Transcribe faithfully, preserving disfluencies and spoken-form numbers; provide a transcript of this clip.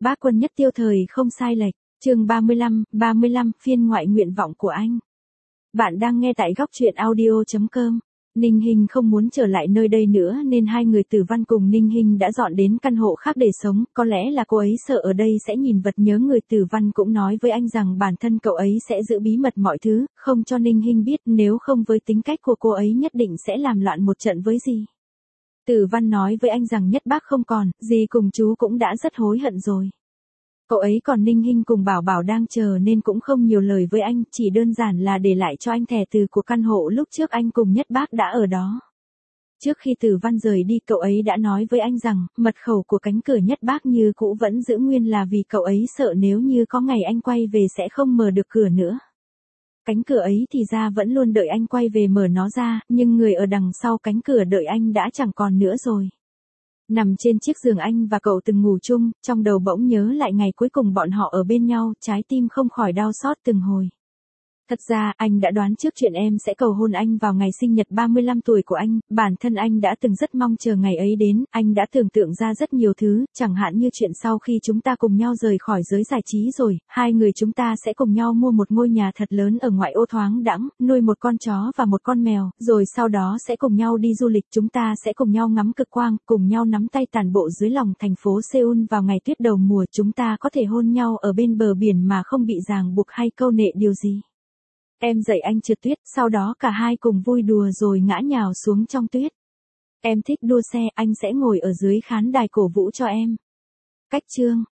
Bác Quân nhất tiêu thời không sai lệch, chương ba mươi lăm, ba mươi lăm, phiên ngoại nguyện vọng của anh. Bạn đang nghe tại góc truyện audio chấm com. Ninh Hinh không muốn trở lại nơi đây nữa nên hai người Tử Văn cùng Ninh Hinh đã dọn đến căn hộ khác để sống, có lẽ là cô ấy sợ ở đây sẽ nhìn vật nhớ người. Tử Văn cũng nói với anh rằng bản thân cậu ấy sẽ giữ bí mật mọi thứ, không cho Ninh Hinh biết, nếu không với tính cách của cô ấy nhất định sẽ làm loạn một trận với dì. Tử Văn nói với anh rằng Nhất Bác không còn, dì cùng chú cũng đã rất hối hận rồi. Cậu ấy còn Ninh Hinh cùng Bảo Bảo đang chờ nên cũng không nhiều lời với anh, chỉ đơn giản là để lại cho anh thẻ từ của căn hộ lúc trước anh cùng Nhất Bác đã ở đó. Trước khi Tử Văn rời đi, cậu ấy đã nói với anh rằng, mật khẩu của cánh cửa Nhất Bác như cũ vẫn giữ nguyên là vì cậu ấy sợ nếu như có ngày anh quay về sẽ không mở được cửa nữa. Cánh cửa ấy thì ra vẫn luôn đợi anh quay về mở nó ra, nhưng người ở đằng sau cánh cửa đợi anh đã chẳng còn nữa rồi. Nằm trên chiếc giường anh và cậu từng ngủ chung, trong đầu bỗng nhớ lại ngày cuối cùng bọn họ ở bên nhau, trái tim không khỏi đau xót từng hồi. Thật ra, anh đã đoán trước chuyện em sẽ cầu hôn anh vào ngày sinh nhật ba mươi lăm tuổi của anh, bản thân anh đã từng rất mong chờ ngày ấy đến, anh đã tưởng tượng ra rất nhiều thứ, chẳng hạn như chuyện sau khi chúng ta cùng nhau rời khỏi giới giải trí rồi, hai người chúng ta sẽ cùng nhau mua một ngôi nhà thật lớn ở ngoại ô thoáng đãng, nuôi một con chó và một con mèo, rồi sau đó sẽ cùng nhau đi du lịch, chúng ta sẽ cùng nhau ngắm cực quang, cùng nhau nắm tay tản bộ dưới lòng thành phố Seoul vào ngày tuyết đầu mùa, chúng ta có thể hôn nhau ở bên bờ biển mà không bị ràng buộc hay câu nệ điều gì. Em dạy anh trượt tuyết, sau đó cả hai cùng vui đùa rồi ngã nhào xuống trong tuyết. Em thích đua xe, anh sẽ ngồi ở dưới khán đài cổ vũ cho em. Cách chương